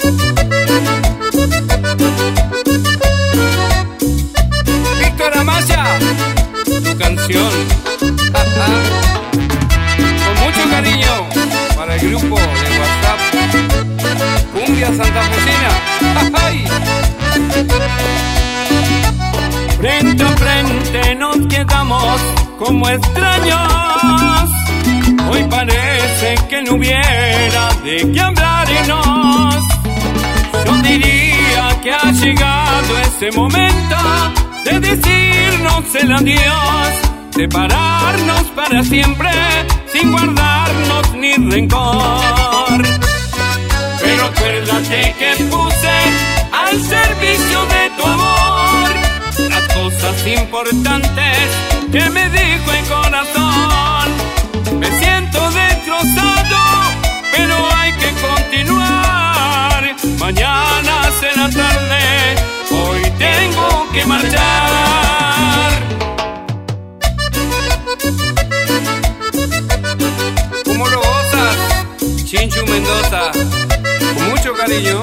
Víctor Amaya, tu canción. Con mucho cariño para el grupo de WhatsApp Cumbia Santafesina. ¡Ay! Frente a frente nos quedamos como extraños. Hoy parece que no hubiera de qué hablarnos. Yo diría que ha llegado ese momento de decirnos el adiós, separarnos para siempre sin guardarnos ni rencor. Pero acuérdate que puse al servicio de tu amor las cosas importantes que me dijo el corazón. Me siento destrozado, pero hay que continuar. Mañana será tarde, hoy tengo que marchar. ¿Cómo lo gozas, Chinchu Mendoza? Con mucho cariño.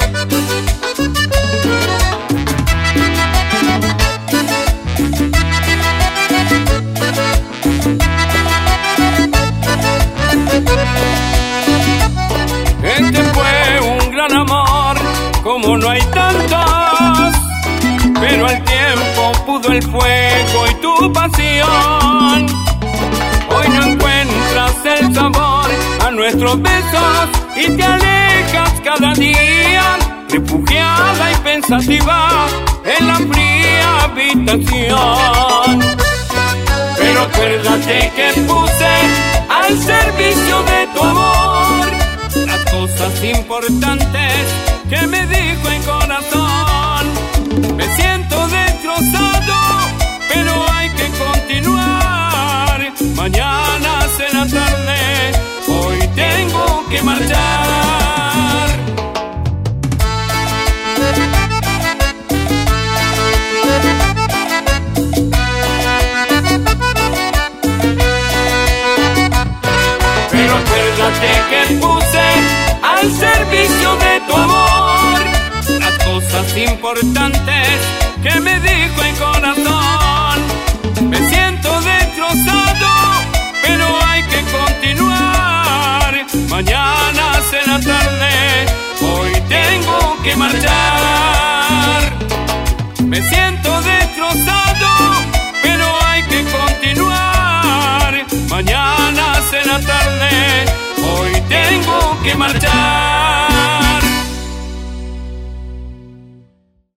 Este fue un gran amor, como no hay tantos, pero al tiempo pudo el fuego y tu pasión. Hoy no encuentras el sabor a nuestros besos y te alejas cada día, refugiada y pensativa en la fría habitación. Pero acuérdate que puse al servicio de tu amor las cosas importantes que me dijo el corazón. Me siento destrozado, pero hay que continuar. Mañana será tarde, hoy tengo que marchar. Pero acuérdate que puse al servicio de tu amor las cosas importantes que me dijo el corazón. Me siento destrozado, pero hay que continuar. Mañana será tarde, hoy tengo que marchar. Me siento destrozado, pero hay que continuar. Mañana será tarde, hoy tengo que marchar.